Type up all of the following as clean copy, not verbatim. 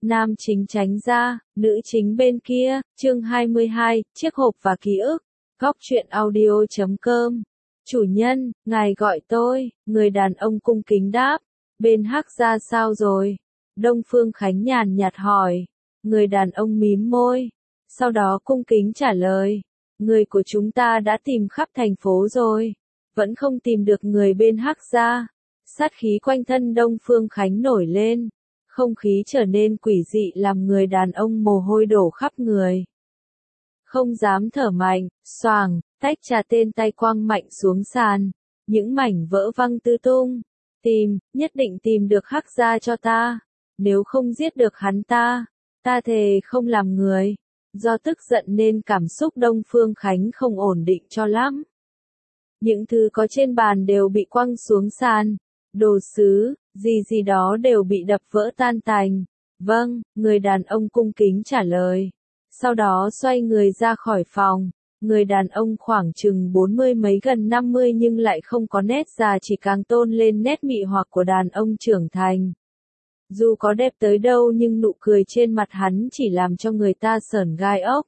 Nam chính tránh ra, nữ chính bên kia, chương 22, chiếc hộp và ký ức. Góc truyện audio.com. Chủ nhân, ngài gọi tôi, người đàn ông cung kính đáp. Bên Hắc gia sao rồi? Đông Phương Khánh nhàn nhạt hỏi. Người đàn ông mím môi. Sau đó cung kính trả lời. Người của chúng ta đã tìm khắp thành phố rồi. Vẫn không tìm được người bên Hắc gia. Sát khí quanh thân Đông Phương Khánh nổi lên. Không khí trở nên quỷ dị làm người đàn ông mồ hôi đổ khắp người. Không dám thở mạnh, xoàng, tách trà tên tay quăng mạnh xuống sàn. Những mảnh vỡ văng tứ tung. Tìm, nhất định tìm được Hắc gia cho ta. Nếu không giết được hắn ta thề không làm người. Do tức giận nên cảm xúc Đông Phương Khánh không ổn định cho lắm. Những thứ có trên bàn đều bị quăng xuống sàn. Đồ sứ, gì đó đều bị đập vỡ tan tành. Vâng, người đàn ông cung kính trả lời. Sau đó xoay người ra khỏi phòng. Người đàn ông khoảng chừng 40 mấy gần 50 nhưng lại không có nét già, chỉ càng tôn lên nét mị hoặc của đàn ông trưởng thành. Dù có đẹp tới đâu nhưng nụ cười trên mặt hắn chỉ làm cho người ta sởn gai ốc.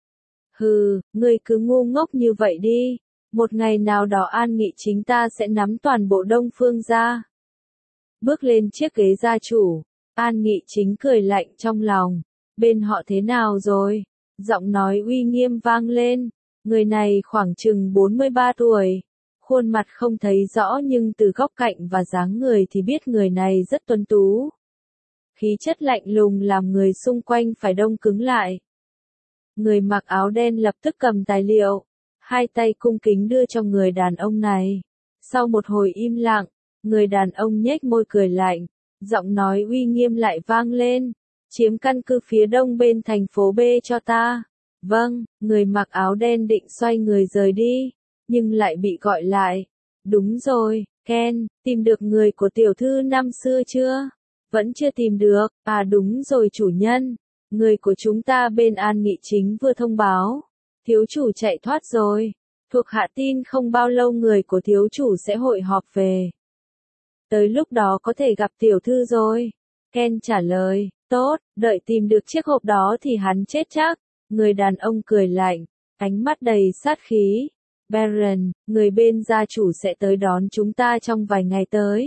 Hừ, ngươi cứ ngu ngốc như vậy đi. Một ngày nào đó An Nghị chính ta sẽ nắm toàn bộ Đông Phương gia. Bước lên chiếc ghế gia chủ, An Nghị chính cười lạnh trong lòng. Bên họ thế nào rồi? Giọng nói uy nghiêm vang lên. Người này khoảng chừng 43 tuổi. Khuôn mặt không thấy rõ nhưng từ góc cạnh và dáng người thì biết người này rất tuấn tú. Khí chất lạnh lùng làm người xung quanh phải đông cứng lại. Người mặc áo đen lập tức cầm tài liệu. Hai tay cung kính đưa cho người đàn ông này. Sau một hồi im lặng, người đàn ông nhếch môi cười lạnh. Giọng nói uy nghiêm lại vang lên. Chiếm căn cứ phía đông bên thành phố B cho ta. Vâng, người mặc áo đen định xoay người rời đi. Nhưng lại bị gọi lại. Đúng rồi, Ken, tìm được người của tiểu thư năm xưa chưa? Vẫn chưa tìm được. À đúng rồi chủ nhân. Người của chúng ta bên An Nghị chính vừa thông báo. Thiếu chủ chạy thoát rồi. Thuộc hạ tin không bao lâu người của thiếu chủ sẽ hội họp về. Tới lúc đó có thể gặp tiểu thư rồi. Ken trả lời, tốt, đợi tìm được chiếc hộp đó thì hắn chết chắc. Người đàn ông cười lạnh, ánh mắt đầy sát khí. Baron, người bên gia chủ sẽ tới đón chúng ta trong vài ngày tới.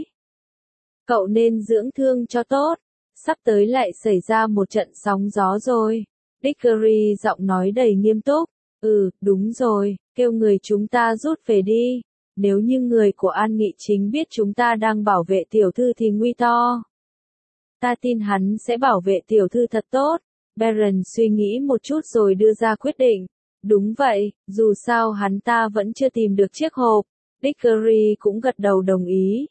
Cậu nên dưỡng thương cho tốt. Sắp tới lại xảy ra một trận sóng gió rồi. Dickory giọng nói đầy nghiêm túc. Đúng rồi, kêu người chúng ta rút về đi. Nếu như người của An Nghị chính biết chúng ta đang bảo vệ tiểu thư thì nguy to. Ta tin hắn sẽ bảo vệ tiểu thư thật tốt. Baron suy nghĩ một chút rồi đưa ra quyết định. Đúng vậy, dù sao hắn ta vẫn chưa tìm được chiếc hộp. Dickory cũng gật đầu đồng ý.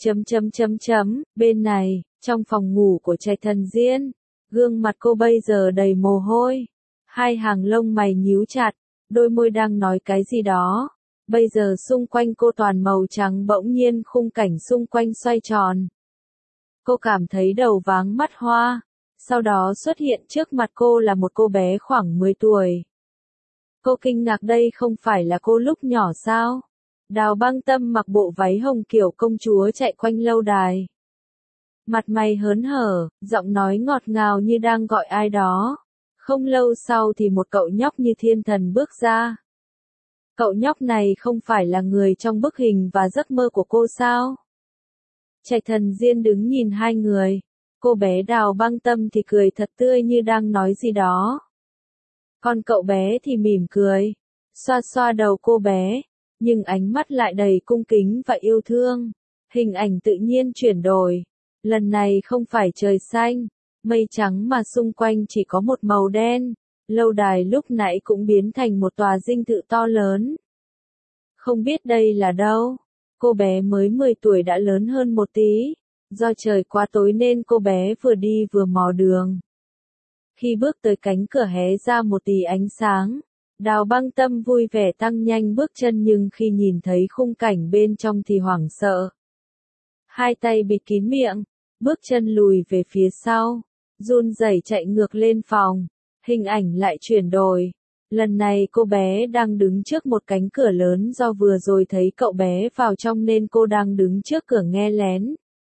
Bên này, trong phòng ngủ của Trạch Thần Diên, gương mặt cô bây giờ đầy mồ hôi. Hai hàng lông mày nhíu chặt, đôi môi đang nói cái gì đó. Bây giờ xung quanh cô toàn màu trắng, bỗng nhiên khung cảnh xung quanh xoay tròn. Cô cảm thấy đầu váng mắt hoa. Sau đó xuất hiện trước mặt cô là một cô bé khoảng 10 tuổi. Cô kinh ngạc đây không phải là cô lúc nhỏ sao? Đào Băng Tâm mặc bộ váy hồng kiểu công chúa chạy quanh lâu đài. Mặt mày hớn hở, giọng nói ngọt ngào như đang gọi ai đó. Không lâu sau thì một cậu nhóc như thiên thần bước ra. Cậu nhóc này không phải là người trong bức hình và giấc mơ của cô sao? Trạch Thần Diên đứng nhìn hai người. Cô bé Đào Băng Tâm thì cười thật tươi như đang nói gì đó. Còn cậu bé thì mỉm cười. Xoa xoa đầu cô bé. Nhưng ánh mắt lại đầy cung kính và yêu thương. Hình ảnh tự nhiên chuyển đổi. Lần này không phải trời xanh, mây trắng mà xung quanh chỉ có một màu đen. Lâu đài lúc nãy cũng biến thành một tòa dinh thự to lớn. Không biết đây là đâu. Cô bé mới 10 tuổi đã lớn hơn một tí. Do trời quá tối nên cô bé vừa đi vừa mò đường. Khi bước tới cánh cửa hé ra một tí ánh sáng. Đào Băng Tâm vui vẻ tăng nhanh bước chân nhưng khi nhìn thấy khung cảnh bên trong thì hoảng sợ. Hai tay bịt kín miệng, bước chân lùi về phía sau, run rẩy chạy ngược lên phòng. Hình ảnh lại chuyển đổi. Lần này cô bé đang đứng trước một cánh cửa lớn, do vừa rồi thấy cậu bé vào trong nên cô đang đứng trước cửa nghe lén.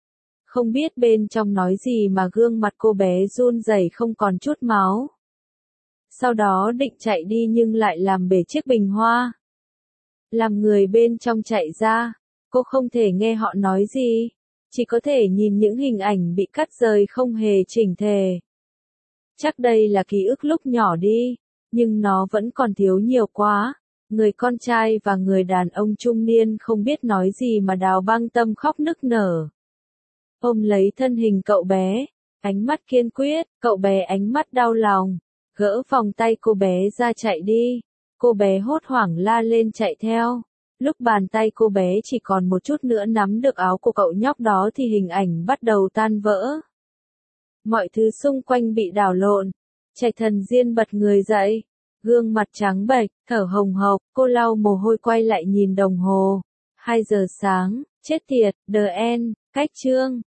Không biết bên trong nói gì mà gương mặt cô bé run rẩy không còn chút máu. Sau đó định chạy đi nhưng lại làm bể chiếc bình hoa. Làm người bên trong chạy ra, cô không thể nghe họ nói gì, chỉ có thể nhìn những hình ảnh bị cắt rời không hề chỉnh tề. Chắc đây là ký ức lúc nhỏ đi, nhưng nó vẫn còn thiếu nhiều quá. Người con trai và người đàn ông trung niên không biết nói gì mà Đào Băng Tâm khóc nức nở. Ôm lấy thân hình cậu bé, ánh mắt kiên quyết, cậu bé ánh mắt đau lòng, gỡ vòng tay cô bé ra chạy đi. Cô bé hốt hoảng la lên chạy theo. Lúc bàn tay cô bé chỉ còn một chút nữa nắm được áo của cậu nhóc đó thì hình ảnh bắt đầu tan vỡ. Mọi thứ xung quanh bị đảo lộn. Trạch Thần Diên bật người dậy, gương mặt trắng bệch, thở hồng hộc, cô lau mồ hôi quay lại nhìn đồng hồ. 2 giờ sáng, chết tiệt, The End, cách chương.